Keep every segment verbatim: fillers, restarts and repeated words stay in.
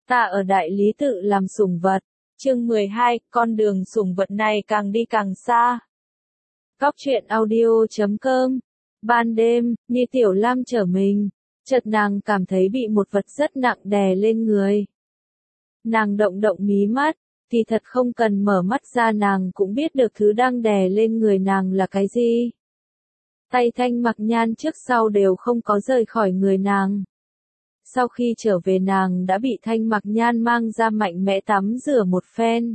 Ta ở đại lý tự làm sủng vật. Chương mười hai, con đường sủng vật này càng đi càng xa. Góc truyện audio chấm com. Ban đêm, Nhi Tiểu Lam trở mình, chợt nàng cảm thấy bị một vật rất nặng đè lên người. Nàng động động mí mắt, thì thật không cần mở mắt ra nàng cũng biết được thứ đang đè lên người nàng là cái gì. Tay Thanh Mặc Nhan trước sau đều không có rời khỏi người nàng. Sau khi trở về nàng đã bị Thanh Mặc Nhan mang ra mạnh mẽ tắm rửa một phen.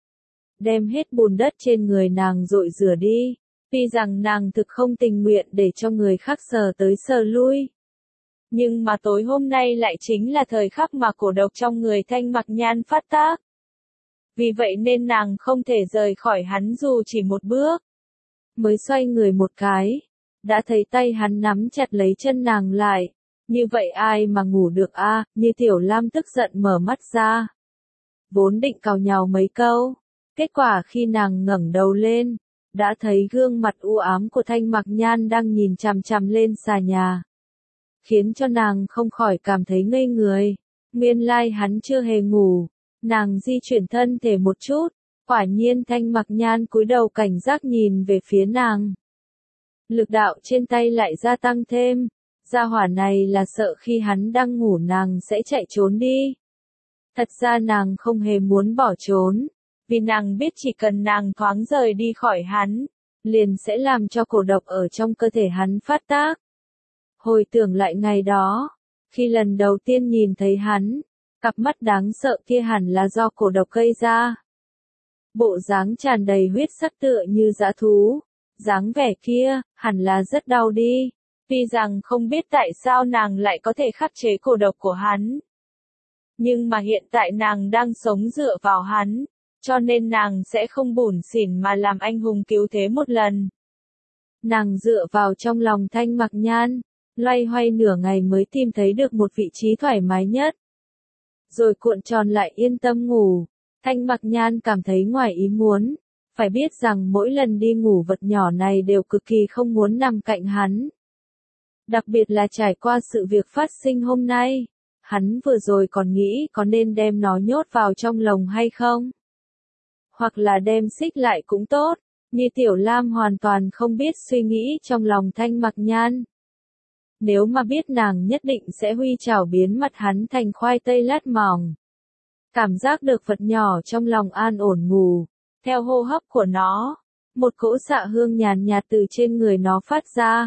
Đem hết bùn đất trên người nàng dội rửa đi, tuy rằng nàng thực không tình nguyện để cho người khác sờ tới sờ lui. Nhưng mà tối hôm nay lại chính là thời khắc mà cổ độc trong người Thanh Mặc Nhan phát tác. Vì vậy nên nàng không thể rời khỏi hắn dù chỉ một bước. Mới xoay người một cái, đã thấy tay hắn nắm chặt lấy chân nàng lại. Như vậy ai mà ngủ được a? À? Như Tiểu Lam tức giận mở mắt ra. Vốn định cào nhào mấy câu, kết quả khi nàng ngẩng đầu lên, đã thấy gương mặt u ám của Thanh Mặc Nhan đang nhìn chằm chằm lên xà nhà. Khiến cho nàng không khỏi cảm thấy ngây người. Nguyên lai hắn chưa hề ngủ. Nàng di chuyển thân thể một chút, quả nhiên Thanh Mặc Nhan cúi đầu cảnh giác nhìn về phía nàng. Lực đạo trên tay lại gia tăng thêm. Gia hỏa này là sợ khi hắn đang ngủ nàng sẽ chạy trốn đi. Thật ra nàng không hề muốn bỏ trốn, vì nàng biết chỉ cần nàng thoáng rời đi khỏi hắn, liền sẽ làm cho cổ độc ở trong cơ thể hắn phát tác. Hồi tưởng lại ngày đó, khi lần đầu tiên nhìn thấy hắn, cặp mắt đáng sợ kia hẳn là do cổ độc gây ra. Bộ dáng tràn đầy huyết sắc tựa như dã thú, dáng vẻ kia, hẳn là rất đau đi. Tuy rằng không biết tại sao nàng lại có thể khắc chế cổ độc của hắn. Nhưng mà hiện tại nàng đang sống dựa vào hắn, cho nên nàng sẽ không bủn xỉn mà làm anh hùng cứu thế một lần. Nàng dựa vào trong lòng Thanh Mặc Nhan, loay hoay nửa ngày mới tìm thấy được một vị trí thoải mái nhất. Rồi cuộn tròn lại yên tâm ngủ. Thanh Mặc Nhan cảm thấy ngoài ý muốn, phải biết rằng mỗi lần đi ngủ vật nhỏ này đều cực kỳ không muốn nằm cạnh hắn. Đặc biệt là trải qua sự việc phát sinh hôm nay, hắn vừa rồi còn nghĩ có nên đem nó nhốt vào trong lồng hay không. Hoặc là đem xích lại cũng tốt, như Tiểu Lam hoàn toàn không biết suy nghĩ trong lòng Thanh Mặc Nhan. Nếu mà biết nàng nhất định sẽ huy chảo biến mặt hắn thành khoai tây lát mỏng. Cảm giác được vật nhỏ trong lòng an ổn ngủ, theo hô hấp của nó, một cỗ xạ hương nhàn nhạt từ trên người nó phát ra.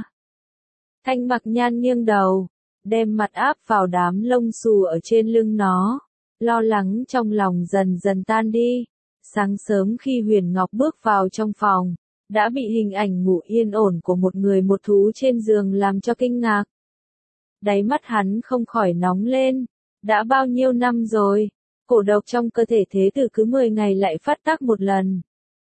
Thanh Mặc Nhan nghiêng đầu, đem mặt áp vào đám lông xù ở trên lưng nó, lo lắng trong lòng dần dần tan đi. Sáng sớm khi Huyền Ngọc bước vào trong phòng, đã bị hình ảnh ngủ yên ổn của một người một thú trên giường làm cho kinh ngạc. Đáy mắt hắn không khỏi nóng lên, đã bao nhiêu năm rồi, cổ độc trong cơ thể thế tử cứ mười ngày lại phát tác một lần.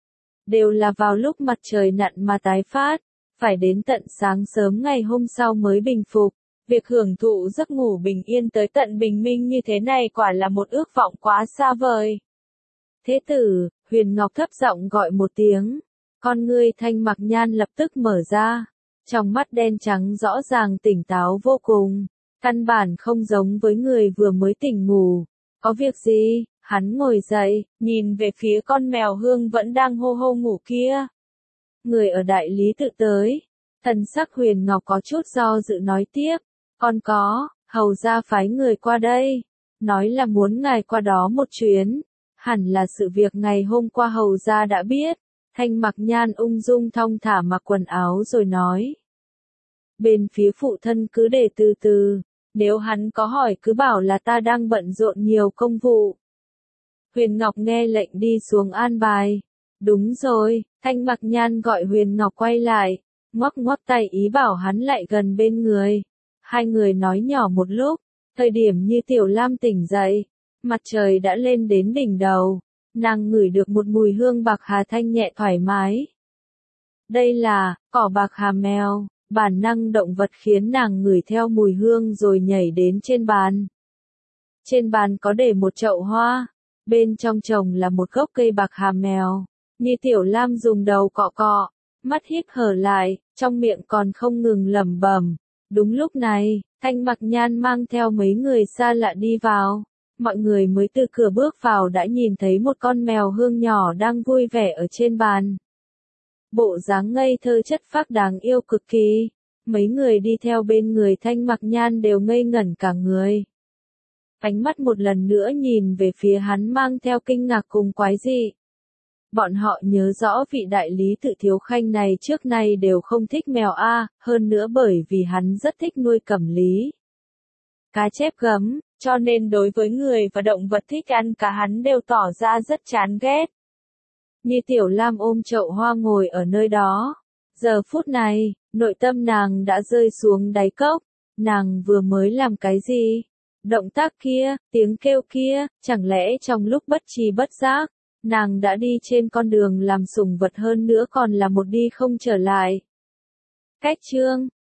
Đều là vào lúc mặt trời nặn mà tái phát. Phải đến tận sáng sớm ngày hôm sau mới bình phục. Việc hưởng thụ giấc ngủ bình yên tới tận bình minh như thế này quả là một ước vọng quá xa vời. Thế tử, Huyền Ngọc thấp giọng gọi một tiếng. Con ngươi Thanh Mặc Nhan lập tức mở ra. Trong mắt đen trắng rõ ràng tỉnh táo vô cùng. Căn bản không giống với người vừa mới tỉnh ngủ. Có việc gì? Hắn ngồi dậy, nhìn về phía con mèo Hương vẫn đang hô hô ngủ kia. Người ở đại lý tự tới. Thần sắc Huyền Ngọc có chút do dự nói tiếp. Còn có, hầu gia phái người qua đây. Nói là muốn ngài qua đó một chuyến. Hẳn là sự việc ngày hôm qua hầu gia đã biết. Thanh Mặc Nhan ung dung thong thả mặc quần áo rồi nói. Bên phía phụ thân cứ để từ từ. Nếu hắn có hỏi cứ bảo là ta đang bận rộn nhiều công vụ. Huyền Ngọc nghe lệnh đi xuống an bài. Đúng rồi, Thanh Mặc Nhan gọi Huyền Ngọc quay lại, ngoắc ngoắc tay ý bảo hắn lại gần bên người. Hai người nói nhỏ một lúc, thời điểm như Tiểu Lam tỉnh dậy, mặt trời đã lên đến đỉnh đầu, nàng ngửi được một mùi hương bạc hà thanh nhẹ thoải mái. Đây là, cỏ bạc hà mèo, bản năng động vật khiến nàng ngửi theo mùi hương rồi nhảy đến trên bàn. Trên bàn có để một chậu hoa, bên trong trồng là một gốc cây bạc hà mèo. Như Tiểu Lam dùng đầu cọ cọ, mắt híp hở lại, trong miệng còn không ngừng lẩm bẩm. Đúng lúc này, Thanh Mặc Nhan mang theo mấy người xa lạ đi vào. Mọi người mới từ cửa bước vào đã nhìn thấy một con mèo hương nhỏ đang vui vẻ ở trên bàn. Bộ dáng ngây thơ chất phác đáng yêu cực kỳ. Mấy người đi theo bên người Thanh Mặc Nhan đều ngây ngẩn cả người. Ánh mắt một lần nữa nhìn về phía hắn mang theo kinh ngạc cùng quái dị. Bọn họ nhớ rõ vị đại lý tự Thiếu Khanh này trước nay đều không thích mèo a, hơn nữa bởi vì hắn rất thích nuôi cẩm lý. Cá chép gấm, cho nên đối với người và động vật thích ăn cá hắn đều tỏ ra rất chán ghét. Như Tiểu Lam ôm chậu hoa ngồi ở nơi đó. Giờ phút này, nội tâm nàng đã rơi xuống đáy cốc. Nàng vừa mới làm cái gì? Động tác kia, tiếng kêu kia, chẳng lẽ trong lúc bất tri bất giác, nàng đã đi trên con đường làm sủng vật hơn nữa còn là một đi không trở lại. Cách chương